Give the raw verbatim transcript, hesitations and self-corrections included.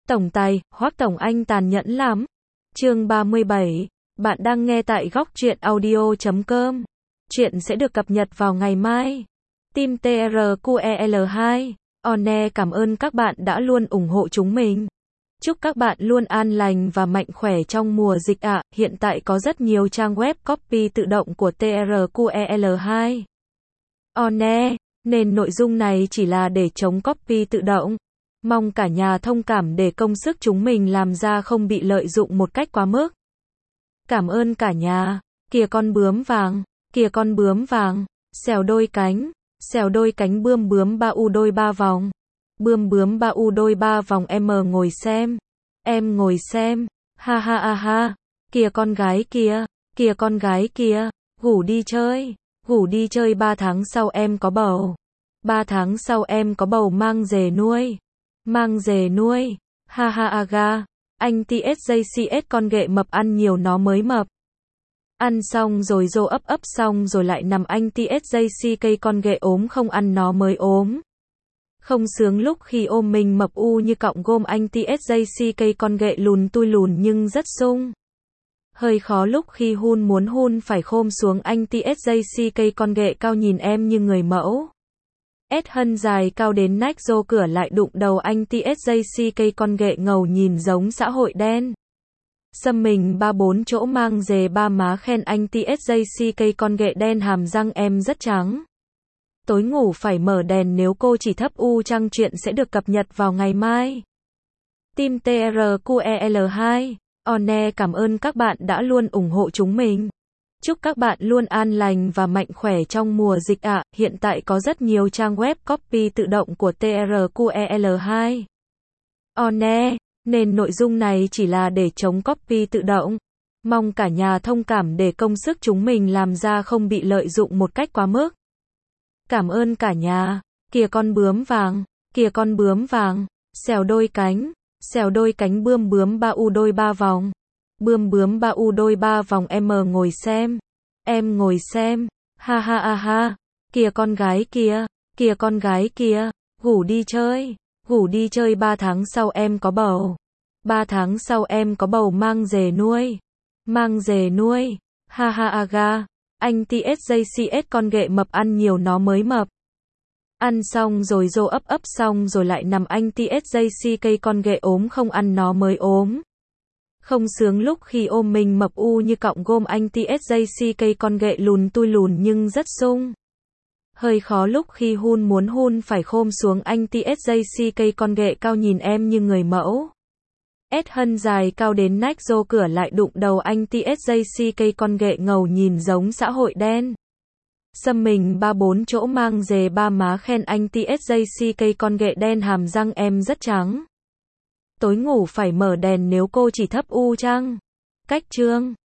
Tổng tài, Hoắc Tổng Anh tàn nhẫn lắm. Chương ba mươi bảy. Bạn đang nghe tại góc truyện audio chấm com. Chuyện sẽ được cập nhật vào ngày mai. Team tê rờ quy e lờ hai. One cảm ơn các bạn đã luôn ủng hộ chúng mình. Chúc các bạn luôn an lành và mạnh khỏe trong mùa dịch ạ. À. Hiện tại có rất nhiều trang web copy tự động của tê rờ quy e lờ hai. One, nên nội dung này chỉ là để chống copy tự động. Mong cả nhà thông cảm để công sức chúng mình làm ra không bị lợi dụng một cách quá mức. Cảm ơn cả nhà. Kìa con bướm vàng, kìa con bướm vàng, xèo đôi cánh, xèo đôi cánh bươm bướm ba u đôi ba vòng. Bươm bướm ba u đôi ba vòng em ngồi xem, em ngồi xem, ha ha ha ha. Kìa con gái kia, kìa con gái kia, ngủ đi chơi, ngủ đi chơi ba tháng sau em có bầu. Ba tháng sau em có bầu mang về nuôi. Mang về nuôi, ha ha aga, anh tê ét giê xê ét con ghệ mập ăn nhiều nó mới mập. Ăn xong rồi rô ấp ấp xong rồi lại nằm anh tê ét giê xê cây con ghệ ốm không ăn nó mới ốm. Không sướng lúc khi ôm mình mập u như cọng gôm anh tê ét giê xê cây con ghệ lùn tui lùn nhưng rất sung. Hơi khó lúc khi hun muốn hun phải khom xuống anh tê ét giê xê cây con ghệ cao nhìn em như người mẫu. S hân dài cao đến nách rô cửa lại đụng đầu anh tê ét giê xê cây con ghệ ngầu nhìn giống xã hội đen. Xăm mình ba bốn chỗ mang dề ba má khen anh tê ét giê xê cây con ghệ đen hàm răng em rất trắng. Tối ngủ phải mở đèn nếu cô chỉ thấp u trăng chuyện sẽ được cập nhật vào ngày mai. Team tê rờ quy e lờ hai. One cảm ơn các bạn đã luôn ủng hộ chúng mình. Chúc các bạn luôn an lành và mạnh khỏe trong mùa dịch ạ. À. Hiện tại có rất nhiều trang web copy tự động của tê rờ quy e lờ hai. One, nên nội dung này chỉ là để chống copy tự động. Mong cả nhà thông cảm để công sức chúng mình làm ra không bị lợi dụng một cách quá mức. Cảm ơn cả nhà. Kìa con bướm vàng, kìa con bướm vàng, xèo đôi cánh, xèo đôi cánh bươm bướm ba u đôi ba vòng. Bươm bướm ba u đôi ba vòng em ngồi xem, em ngồi xem, ha ha ha ha. Kìa con gái kia, kìa con gái kia, ngủ đi chơi, ngủ đi chơi ba tháng sau em có bầu. Ba tháng sau em có bầu mang về nuôi. Mang về nuôi, ha ha aga, anh tê ét giê xê ét con ghệ mập ăn nhiều nó mới mập. Ăn xong rồi rô ấp ấp xong rồi lại nằm anh tê ét giê xê cây con ghệ ốm không ăn nó mới ốm. Không sướng lúc khi ôm mình mập u như cọng gôm anh tê ét giê xê cây con ghệ lùn tui lùn nhưng rất sung. Hơi khó lúc khi hun muốn hun phải khom xuống anh tê ét giê xê cây con ghệ cao nhìn em như người mẫu. S hân dài cao đến nách rô cửa lại đụng đầu anh tê ét giê xê cây con ghệ ngầu nhìn giống xã hội đen. Xăm mình ba bốn chỗ mang dề ba má khen anh tê ét giê xê cây con ghệ đen hàm răng em rất trắng. Tối ngủ phải mở đèn nếu cô chỉ thấp u trăng. Cách chương